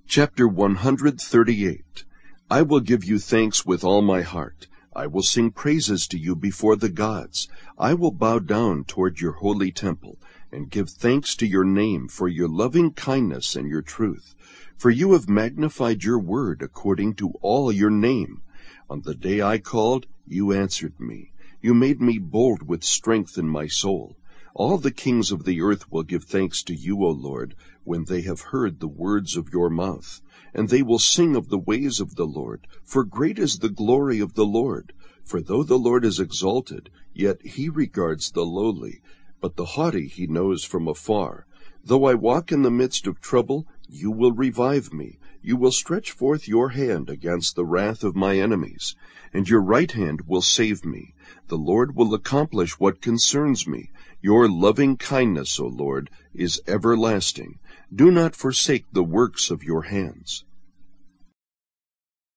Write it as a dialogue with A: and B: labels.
A: Chapter 138. I will give you thanks with all my heart. I will sing praises to you before the gods. I will bow down toward your holy temple and give thanks to your name for your loving kindness and your truth. For you have magnified your word according to all your name. On the day I called, you answered me. You made me bold with strength in my soul. All the kings of the earth will give thanks to you, O Lord, when they have heard the words of your mouth. And they will sing of the ways of the Lord, for great is the glory of the Lord. For though the Lord is exalted, yet he regards the lowly, but the haughty he knows from afar. Though I walk in the midst of trouble, you will revive me. You will stretch forth your hand against the wrath of my enemies, and your right hand will save me. The Lord will accomplish what concerns me. Your loving kindness, O Lord, is everlasting. Do not forsake the works of your hands.